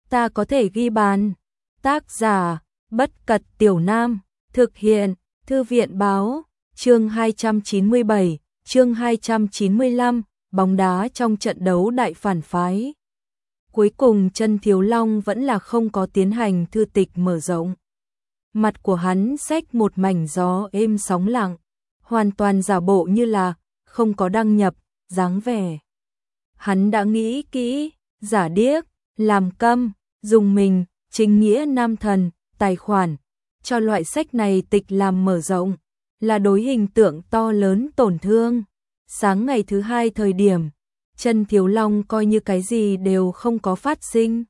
ta có thể ghi bàn. Tác giả, Bất Cật Tiểu Nam, thực hiện, Thư viện báo, chương 297, chương 295, bóng đá trong trận đấu đại phản phái. Cuối cùng Chân Thiếu Long vẫn là không có tiến hành thư tịch mở rộng. Mặt của hắn xách một mảnh gió êm sóng lặng, hoàn toàn giả bộ như là không có đăng nhập, dáng vẻ. Hắn đã nghĩ kỹ, giả điếc, làm câm, dùng mình, chính nghĩa nam thần, tài khoản, cho loại sách này tịch làm mở rộng, là đối hình tượng to lớn tổn thương. Sáng ngày thứ hai thời điểm, Chân Thiếu Long coi như cái gì đều không có phát sinh.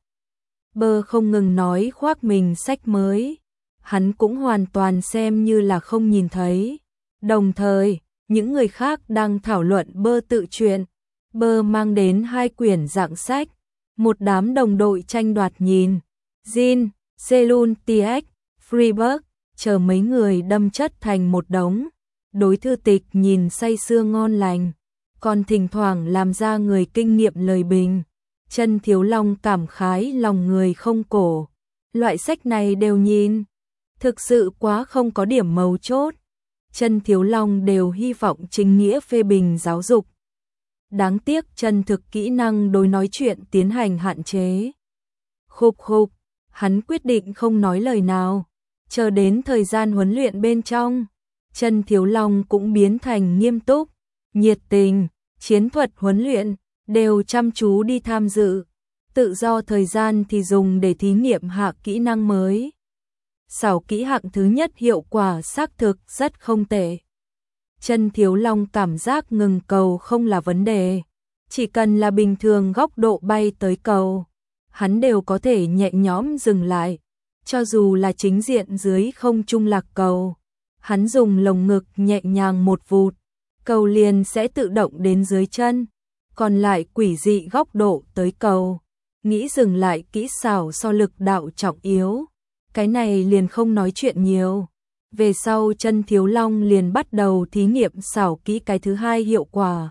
Bơ không ngừng nói khoác mình sách mới, hắn cũng hoàn toàn xem như là không nhìn thấy. Đồng thời, những người khác đang thảo luận bơ tự truyện. Bơ mang đến 2 quyển dạng sách, một đám đồng đội tranh đoạt nhìn. Jin, Selun, TX, Freeburg, chờ mấy người đâm chất thành một đống. Đối thư tịch nhìn say sưa ngon lành, còn thỉnh thoảng làm ra người kinh nghiệm lời bình. Chân Thiếu Long cảm khái lòng người không cổ. Loại sách này đều nhìn, thực sự quá không có điểm mấu chốt. Chân Thiếu Long đều hy vọng chính nghĩa phê bình giáo dục. Đáng tiếc chân thực kỹ năng đối nói chuyện tiến hành hạn chế. Khục khục, hắn quyết định không nói lời nào. Chờ đến thời gian huấn luyện bên trong, Chân Thiếu Long cũng biến thành nghiêm túc, nhiệt tình, chiến thuật huấn luyện, đều chăm chú đi tham dự. Tự do thời gian thì dùng để thí nghiệm hạ kỹ năng mới. Xảo kỹ hạng thứ nhất hiệu quả xác thực rất không tệ. Chân Thiếu Long cảm giác ngừng cầu không là vấn đề. Chỉ cần là bình thường góc độ bay tới cầu, hắn đều có thể nhẹ nhõm dừng lại. Cho dù là chính diện dưới không trung lạc cầu, hắn dùng lồng ngực nhẹ nhàng một vụt, cầu liền sẽ tự động đến dưới chân. Còn lại quỷ dị góc độ tới cầu, nghĩ dừng lại kỹ xảo so lực đạo trọng yếu. Cái này liền không nói chuyện nhiều. Về sau Chân Thiếu Long liền bắt đầu thí nghiệm xảo kỹ cái thứ hai hiệu quả.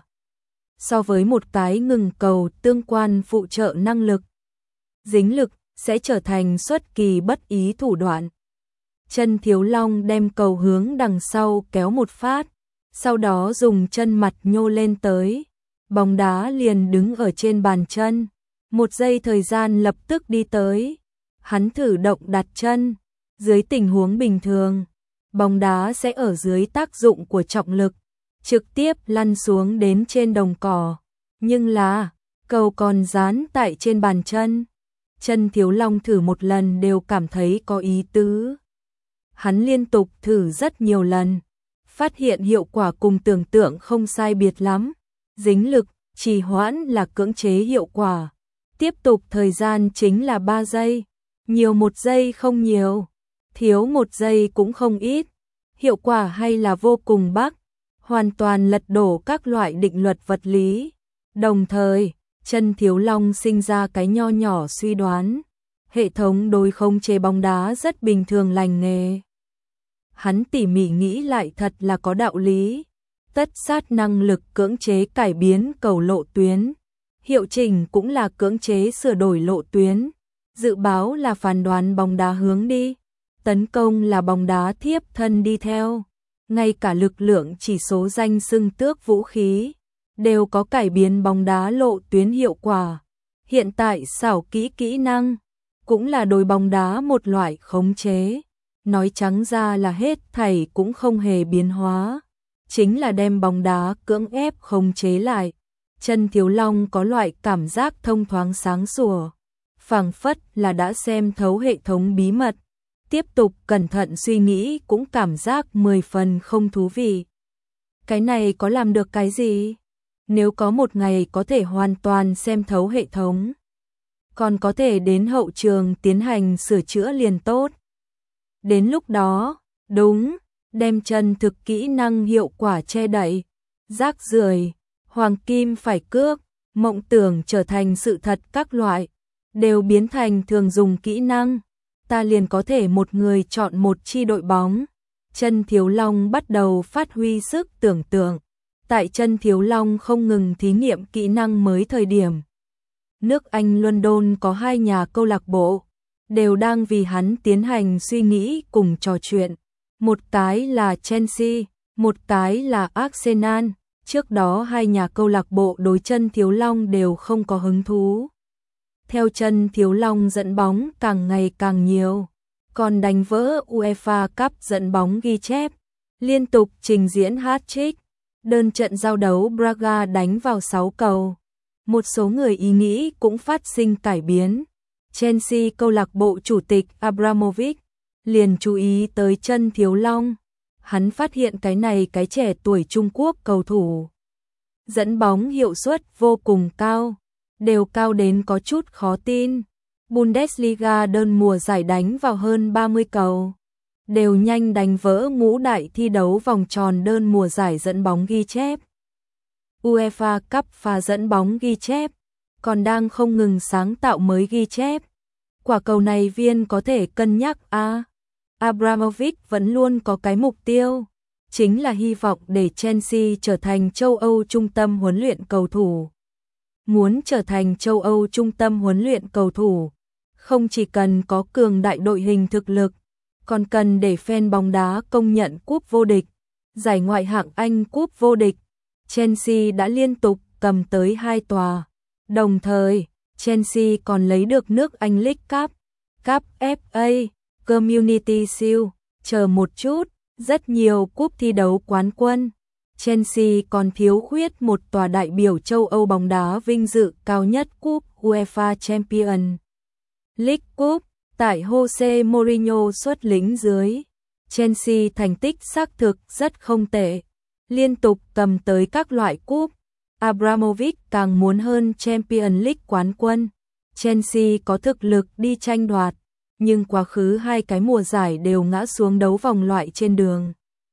So với một cái ngừng cầu tương quan phụ trợ năng lực, dính lực sẽ trở thành xuất kỳ bất ý thủ đoạn. Chân Thiếu Long đem cầu hướng đằng sau kéo một phát, sau đó dùng chân mặt nhô lên tới. Bóng đá liền đứng ở trên bàn chân. 1 giây thời gian lập tức đi tới. Hắn thử động đặt chân. Dưới tình huống bình thường, bóng đá sẽ ở dưới tác dụng của trọng lực, trực tiếp lăn xuống đến trên đồng cỏ. Nhưng là, cầu còn dán tại trên bàn chân. Chân Thiếu Long thử một lần đều cảm thấy có ý tứ. Hắn liên tục thử rất nhiều lần, phát hiện hiệu quả cùng tưởng tượng không sai biệt lắm. Dính lực, trì hoãn là cưỡng chế hiệu quả. Tiếp tục thời gian chính là 3 giây. Nhiều 1 giây không nhiều, thiếu 1 giây cũng không ít. Hiệu quả hay là vô cùng bắc, hoàn toàn lật đổ các loại định luật vật lý. Đồng thời, Chân Thiếu Long sinh ra cái nho nhỏ suy đoán. Hệ thống đối khống chế bóng đá rất bình thường lành nghề. Hắn tỉ mỉ nghĩ lại thật là có đạo lý. Tất sát năng lực cưỡng chế cải biến cầu lộ tuyến. Hiệu chỉnh cũng là cưỡng chế sửa đổi lộ tuyến. Dự báo là phán đoán bóng đá hướng đi. Tấn công là bóng đá thiếp thân đi theo. Ngay cả lực lượng chỉ số danh xưng tước vũ khí đều có cải biến bóng đá lộ tuyến hiệu quả. Hiện tại xảo kỹ kỹ năng cũng là đối bóng đá một loại khống chế. Nói trắng ra là hết thảy cũng không hề biến hóa, chính là đem bóng đá cưỡng ép khống chế lại. Chân Thiếu Long có loại cảm giác thông thoáng sáng sủa, phảng phất là đã xem thấu hệ thống bí mật. Tiếp tục cẩn thận suy nghĩ cũng cảm giác 10 phần không thú vị. Cái này có làm được cái gì? Nếu có một ngày có thể hoàn toàn xem thấu hệ thống, còn có thể đến hậu trường tiến hành sửa chữa liền tốt. Đến lúc đó, đúng, đem chân thực kỹ năng hiệu quả che đậy, rác rưởi, hoàng kim phải cước, mộng tưởng trở thành sự thật các loại, đều biến thành thường dùng kỹ năng. Ta liền có thể một người chọn một chi đội bóng. Chân Thiếu Long bắt đầu phát huy sức tưởng tượng. Tại Chân Thiếu Long không ngừng thí nghiệm kỹ năng mới thời điểm, Nước Anh London có 2 nhà câu lạc bộ, đều đang vì hắn tiến hành suy nghĩ cùng trò chuyện. Một cái là Chelsea, một cái là Arsenal. Trước đó 2 nhà câu lạc bộ đối chân Thiếu Long đều không có hứng thú. Theo chân Thiếu Long dẫn bóng càng ngày càng nhiều, còn đánh vỡ UEFA Cup dẫn bóng ghi chép, liên tục trình diễn hat-trick. Đơn trận giao đấu Braga đánh vào 6 cầu. Một số người ý nghĩ cũng phát sinh cải biến. Chelsea câu lạc bộ chủ tịch Abramovich liền chú ý tới chân Thiếu Long. Hắn phát hiện cái trẻ tuổi Trung Quốc cầu thủ dẫn bóng hiệu suất vô cùng cao, đều cao đến có chút khó tin. Bundesliga đơn mùa giải đánh vào hơn 30 cầu, đều nhanh đánh vỡ ngũ đại thi đấu vòng tròn đơn mùa giải dẫn bóng ghi chép. UEFA Cup pha dẫn bóng ghi chép, còn đang không ngừng sáng tạo mới ghi chép. Quả cầu này Viên có thể cân nhắc Abramovich vẫn luôn có cái mục tiêu, chính là hy vọng để Chelsea trở thành châu Âu trung tâm huấn luyện cầu thủ. Muốn trở thành châu Âu trung tâm huấn luyện cầu thủ, không chỉ cần có cường đại đội hình thực lực, còn cần để fan bóng đá công nhận cúp vô địch, giải ngoại hạng Anh cúp vô địch. Chelsea đã liên tục cầm tới 2 tòa. Đồng thời, Chelsea còn lấy được nước Anh League Cup, Cup FA, Community Shield, chờ một chút, rất nhiều cúp thi đấu quán quân. Chelsea còn thiếu khuyết một tòa đại biểu châu Âu bóng đá vinh dự cao nhất cúp UEFA Champions League Cup. Tại Jose Mourinho xuất lĩnh dưới, Chelsea thành tích xác thực rất không tệ, liên tục cầm tới các loại cúp. Abramovich càng muốn hơn Champions League quán quân. Chelsea có thực lực đi tranh đoạt, nhưng quá khứ 2 cái mùa giải đều ngã xuống đấu vòng loại trên đường.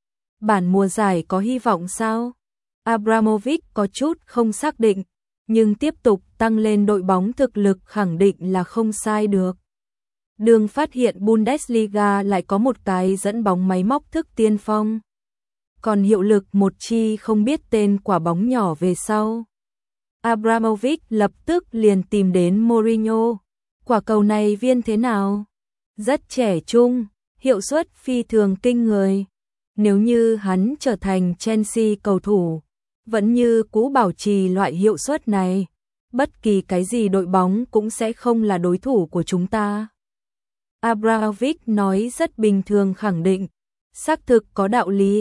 Bản mùa giải có hy vọng sao? Abramovich có chút không xác định, nhưng tiếp tục tăng lên đội bóng thực lực khẳng định là không sai được. Đường phát hiện Bundesliga lại có một cái dẫn bóng máy móc thức tiên phong, còn hiệu lực một chi không biết tên quả bóng nhỏ về sau. Abramovich lập tức liền tìm đến Mourinho. Quả cầu này Viên thế nào? Rất trẻ trung, hiệu suất phi thường kinh người. Nếu như hắn trở thành Chelsea cầu thủ, vẫn như cũ bảo trì loại hiệu suất này, bất kỳ cái gì đội bóng cũng sẽ không là đối thủ của chúng ta. Abramovich nói rất bình thường khẳng định, xác thực có đạo lý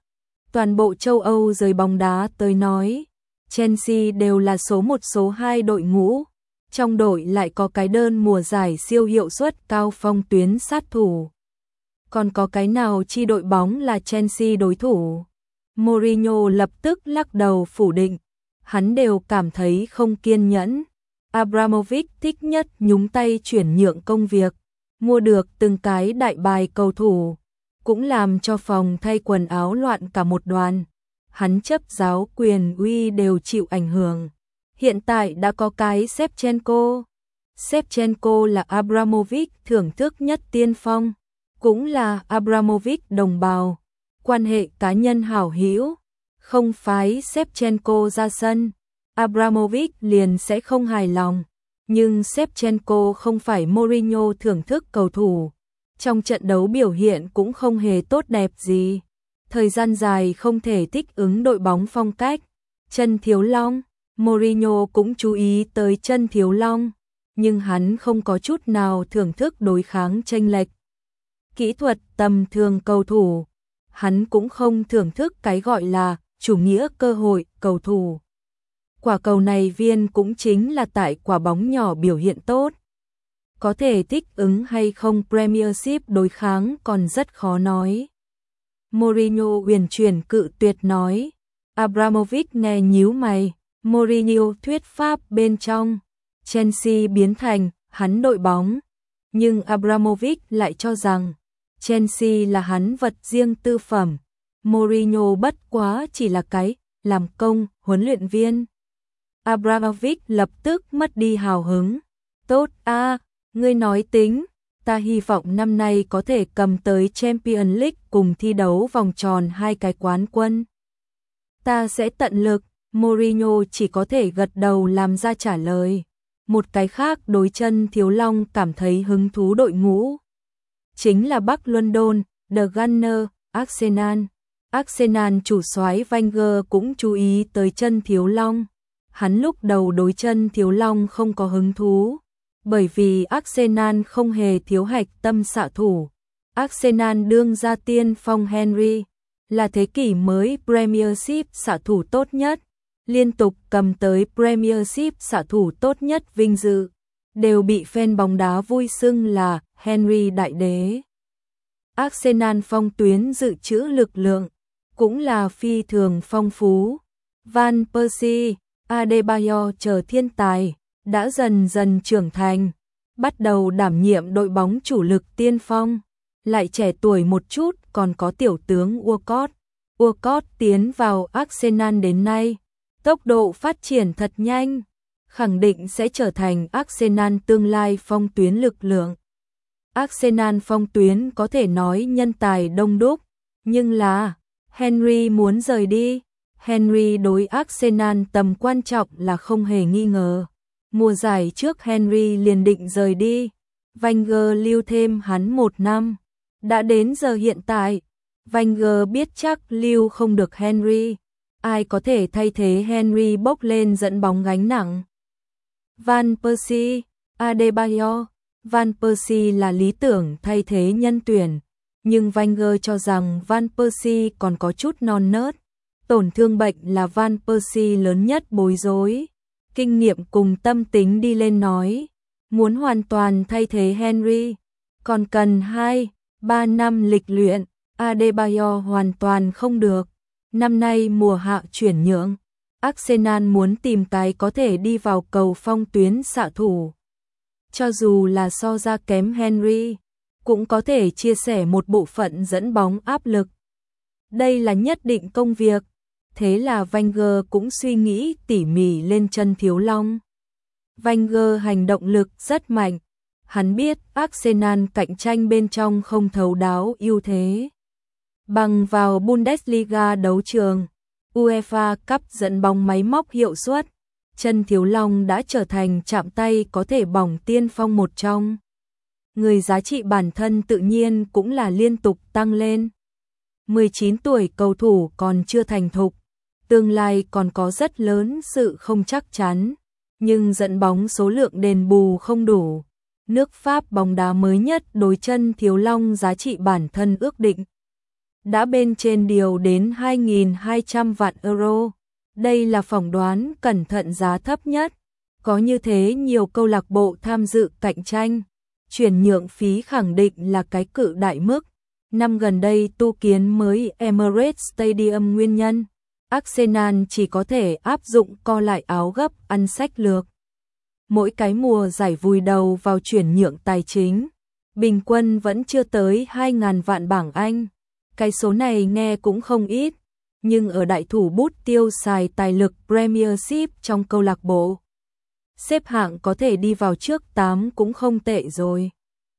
Toàn bộ châu Âu giới bóng đá tới nói, Chelsea đều là số 1 số 2 đội ngũ, trong đội lại có cái đơn mùa giải siêu hiệu suất cao phong tuyến sát thủ. Còn có cái nào chi đội bóng là Chelsea đối thủ? Mourinho lập tức lắc đầu phủ định, hắn đều cảm thấy không kiên nhẫn. Abramovich thích nhất nhúng tay chuyển nhượng công việc, mua được từng cái đại bài cầu thủ, cũng làm cho phòng thay quần áo loạn cả một đoàn. Hắn chấp giáo quyền uy đều chịu ảnh hưởng. Hiện tại đã có cái Shevchenko. Shevchenko là Abramovich thưởng thức nhất tiên phong, cũng là Abramovich đồng bào, quan hệ cá nhân hảo hữu. Không phái Shevchenko ra sân, Abramovich liền sẽ không hài lòng. Nhưng Shevchenko không phải Mourinho thưởng thức cầu thủ, trong trận đấu biểu hiện cũng không hề tốt đẹp gì. Thời gian dài không thể thích ứng đội bóng phong cách. Chân Thiếu Long, Mourinho cũng chú ý tới chân Thiếu Long, nhưng hắn không có chút nào thưởng thức đối kháng chênh lệch kỹ thuật tầm thường cầu thủ. Hắn cũng không thưởng thức cái gọi là chủ nghĩa cơ hội cầu thủ. Quả cầu này Viên cũng chính là tại quả bóng nhỏ biểu hiện tốt. Có thể thích ứng hay không Premiership đối kháng còn rất khó nói. Mourinho huyền chuyển cự tuyệt nói. Abramovich nghe nhíu mày. Mourinho thuyết pháp bên trong Chelsea biến thành hắn đội bóng, nhưng Abramovich lại cho rằng Chelsea là hắn vật riêng tư phẩm. Mourinho bất quá chỉ là cái làm công huấn luyện viên. Abramovich lập tức mất đi hào hứng. Tốt ngươi nói tính, ta hy vọng năm nay có thể cầm tới Champions League cùng thi đấu vòng tròn 2 cái quán quân. Ta sẽ tận lực. Mourinho chỉ có thể gật đầu làm ra trả lời. Một cái khác đối chân Thiếu Long cảm thấy hứng thú đội ngũ chính là Bắc London, The Gunner, Arsenal. Arsenal chủ soái Wenger cũng chú ý tới chân Thiếu Long. Hắn lúc đầu đối chân Thiếu Long không có hứng thú, bởi vì Arsenal không hề thiếu hạch tâm xạ thủ. Arsenal đương ra tiên phong Henry, là thế kỷ mới Premiership xạ thủ tốt nhất, liên tục cầm tới Premiership xạ thủ tốt nhất vinh dự, đều bị fan bóng đá vui xưng là Henry Đại Đế. Arsenal phong tuyến dự trữ lực lượng cũng là phi thường phong phú. Van Persie, Adebayor chờ thiên tài đã dần dần trưởng thành, bắt đầu đảm nhiệm đội bóng chủ lực tiên phong. Lại trẻ tuổi một chút còn có tiểu tướng Walcott. Walcott tiến vào Arsenal đến nay, tốc độ phát triển thật nhanh, khẳng định sẽ trở thành Arsenal tương lai phong tuyến lực lượng. Arsenal phong tuyến có thể nói nhân tài đông đúc, nhưng là Henry muốn rời đi. Henry đối Arsenal tầm quan trọng là không hề nghi ngờ. Mùa giải trước Henry liền định rời đi, Wenger lưu thêm hắn 1 năm. Đã đến giờ hiện tại, Wenger biết chắc lưu không được Henry. Ai có thể thay thế Henry bốc lên dẫn bóng gánh nặng? Van Persie, Adebayor. Van Persie là lý tưởng thay thế nhân tuyển, nhưng Wenger cho rằng Van Persie còn có chút non nớt. Tổn thương bệnh là Van Persie lớn nhất bối rối. Kinh nghiệm cùng tâm tính đi lên nói, muốn hoàn toàn thay thế Henry, còn cần 2-3 năm lịch luyện. Adebayor hoàn toàn không được. Năm nay mùa hạ chuyển nhượng, Arsenal muốn tìm cái có thể đi vào cầu phong tuyến xạ thủ. Cho dù là so ra kém Henry, cũng có thể chia sẻ một bộ phận dẫn bóng áp lực. Đây là nhất định công việc. Thế là Wenger cũng suy nghĩ tỉ mỉ lên chân Thiếu Long. Wenger hành động lực rất mạnh. Hắn biết Arsenal cạnh tranh bên trong không thấu đáo ưu thế. Bằng vào Bundesliga đấu trường, UEFA Cup dẫn bóng máy móc hiệu suất, chân Thiếu Long đã trở thành chạm tay có thể bỏng tiên phong một trong. Người giá trị bản thân tự nhiên cũng là liên tục tăng lên. 19 tuổi cầu thủ còn chưa thành thục, tương lai còn có rất lớn sự không chắc chắn, nhưng dẫn bóng số lượng đền bù không đủ. Nước Pháp bóng đá mới nhất đối chân Thiếu Long giá trị bản thân ước định đã bên trên điều đến 2.200 vạn euro. Đây là phỏng đoán cẩn thận giá thấp nhất. Có như thế nhiều câu lạc bộ tham dự cạnh tranh, chuyển nhượng phí khẳng định là cái cự đại mức. Năm gần đây tu kiến mới Emirates Stadium nguyên nhân, Arsenal chỉ có thể áp dụng co lại áo gấp ăn sách lược. Mỗi cái mùa giải vùi đầu vào chuyển nhượng tài chính, bình quân vẫn chưa tới 2.000 vạn bảng Anh. Cái số này nghe cũng không ít, nhưng ở đại thủ bút tiêu xài tài lực Premiership trong câu lạc bộ, xếp hạng có thể đi vào trước 8 cũng không tệ rồi.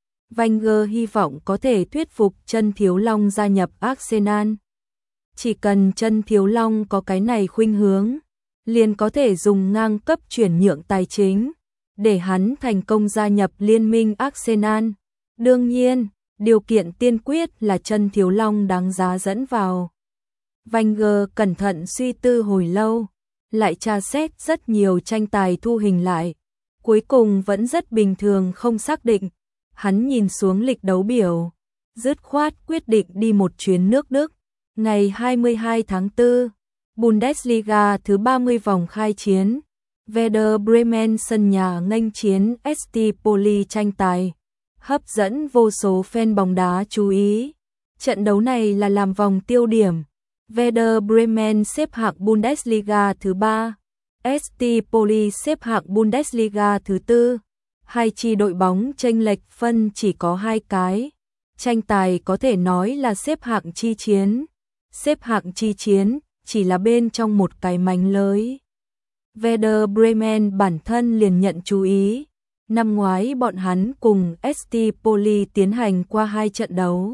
Wenger hy vọng có thể thuyết phục chân Thiếu Long gia nhập Arsenal. Chỉ cần chân Thiếu Long có cái này khuynh hướng, liền có thể dùng ngang cấp chuyển nhượng tài chính, để hắn thành công gia nhập liên minh Arsenal. Đương nhiên, điều kiện tiên quyết là chân Thiếu Long đáng giá dẫn vào. Wenger cẩn thận suy tư hồi lâu, lại tra xét rất nhiều tranh tài thu hình lại. Cuối cùng vẫn rất bình thường không xác định. Hắn nhìn xuống lịch đấu biểu, dứt khoát quyết định đi một chuyến nước Đức. Ngày 22 tháng 4, Bundesliga thứ 30 vòng khai chiến. Werder Bremen sân nhà nghênh chiến ST Poli tranh tài, hấp dẫn vô số fan bóng đá chú ý. Trận đấu này là làm vòng tiêu điểm. Werder Bremen xếp hạng Bundesliga thứ 3, ST Poli xếp hạng Bundesliga thứ 4. Hai chi đội bóng chênh lệch phân chỉ có 2 cái. Tranh tài có thể nói là xếp hạng chi chiến. Xếp hạng chi chiến chỉ là bên trong một cái mánh lưới. Werder Bremen bản thân liền nhận chú ý. Năm ngoái bọn hắn cùng ST Poli tiến hành qua 2 trận đấu.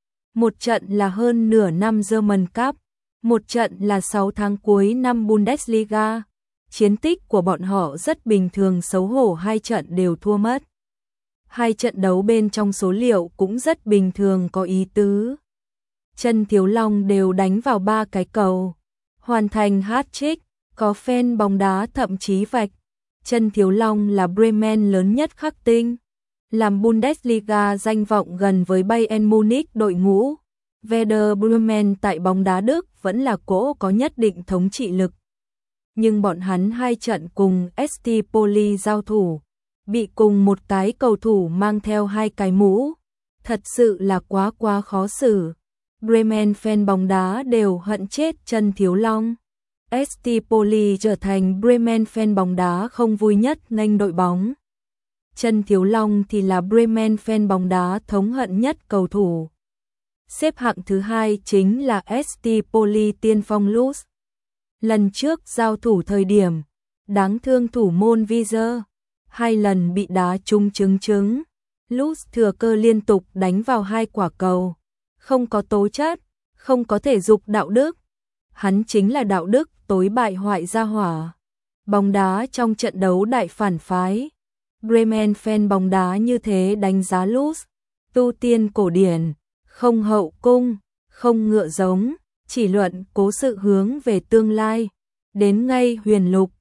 Một trận là hơn nửa năm German Cup, một trận là 6 tháng cuối năm Bundesliga. chiến tích của bọn họ rất bình thường, xấu hổ 2 trận đều thua mất. 2 trận đấu bên trong số liệu cũng rất bình thường, có ý tứ. Chân Thiếu Long đều đánh vào 3 cái cầu, hoàn thành hat-trick, có fan bóng đá thậm chí vạch Chân Thiếu Long là Bremen lớn nhất khắc tinh, làm Bundesliga danh vọng gần với Bayern Munich. Đội ngũ Werder Bremen tại bóng đá Đức vẫn là cỗ có nhất định thống trị lực. Nhưng bọn hắn 2 trận cùng ST Poli giao thủ, bị cùng một cái cầu thủ mang theo 2 cái mũ, thật sự là quá khó xử. Bremen fan bóng đá đều hận chết Chân Thiếu Long. ST Poli trở thành Bremen fan bóng đá không vui nhất nghênh đội bóng. Chân Thiếu Long thì là Bremen fan bóng đá thống hận nhất cầu thủ. Xếp hạng thứ 2 chính là ST Poli tiên phong Lutz. Lần trước giao thủ thời điểm, đáng thương thủ môn Wieser, 2 lần bị đá trúng trứng. Lutz thừa cơ liên tục đánh vào 2 quả cầu. Không có tố chất, không có thể dục đạo đức. Hắn chính là đạo đức tối bại hoại gia hỏa. Bóng đá trong trận đấu đại phản phái. Bremen fan bóng đá như thế đánh giá Lutz, tu tiên cổ điển, không hậu cung, không ngựa giống, chỉ luận cố sự hướng về tương lai, đến ngay huyền lục.